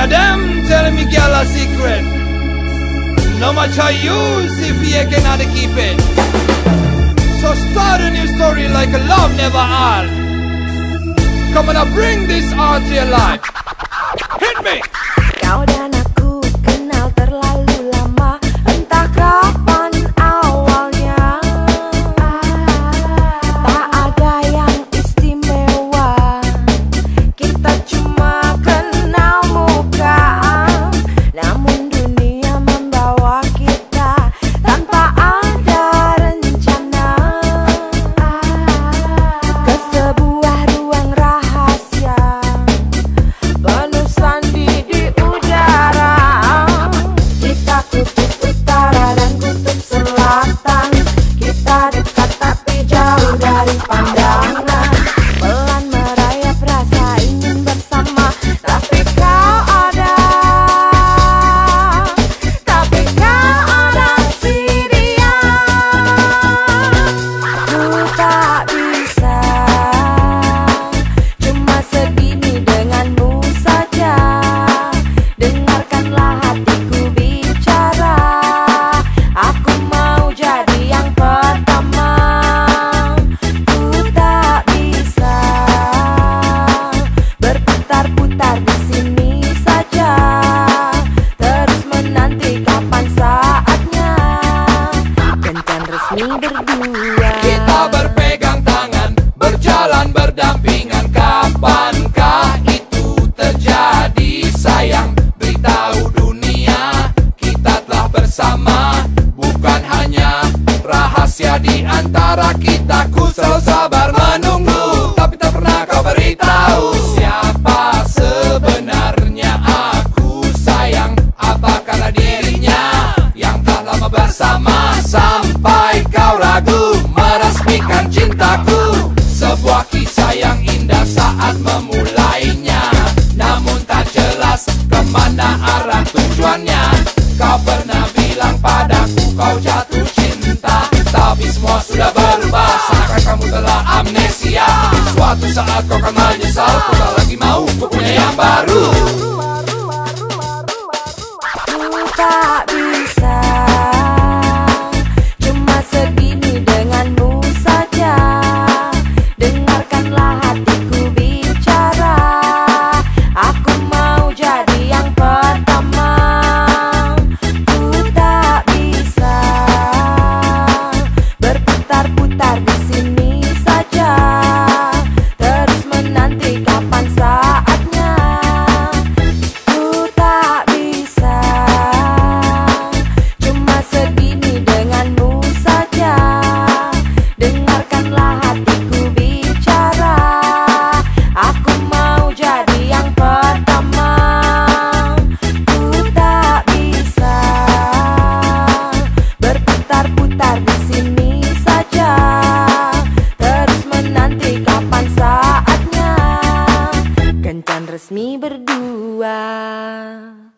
of them tell me girl a secret. No much I use if you cannot keep it. So start a new story like a love never had. Come on, bring this art to your life. Hit me. Kau dan aku kenal terlalu lama, entah kapan awalnya. Tak ada yang istimewa, kita cuma kenal muka. Namun dunia membawa kita tanpa ada rencana ke sebuah ruang rahasia, penuh sandi di udara. Kita kutub utara dan kutub selatan, kita dekat tapi jauh dari pandangan. Pelan merayap rasa ingin bersama, tapi kau ada si dia. Ku tak bisa cuma segini denganmu saja. Dengarkanlah hatiku bicara, aku mau jadi yang pertama. Ku tak bisa berputar-putar di sini saja, terus menanti kapan saatnya kencan resmi berdua. Kita berpegang tangan, berjalan berdampingan. Kapankah itu terjadi sayang? Beritahu dunia kita telah bersama. Bukan hanya rahasia di antara kita. Ku selalu sabar menunggu, tapi tak pernah kau beritahu siapa sebenarnya aku sayang. Apa karena dirinya yang tak lama bersama, sampai kau ragu meresmikan cintaku. Sebuah kisah yang indah saat memulainya, namun tak jelas kemana arah tujuannya. Kau pernah bilang padaku kau jatuh cinta, tapi semua sudah berubah, seakan kamu telah amnesia. Suatu saat kau akan menyesal, ku tak lagi mau, ku punya yang baru. Ku tak bisa cuma segini denganmu saja. Dengarkanlah hatiku bicara, aku mau jadi yang pertama. Ku tak bisa berputar-putar di sini saja, terus menanti kapan saatnya. Ku tak bisa cuma segini denganmu saja. Dengarkanlah hatiku bicara, aku mau jadi yang pertama. Ku tak bisa berputar-putar di sini saja, terus menanti kapan saatnya kencan resmi berdua.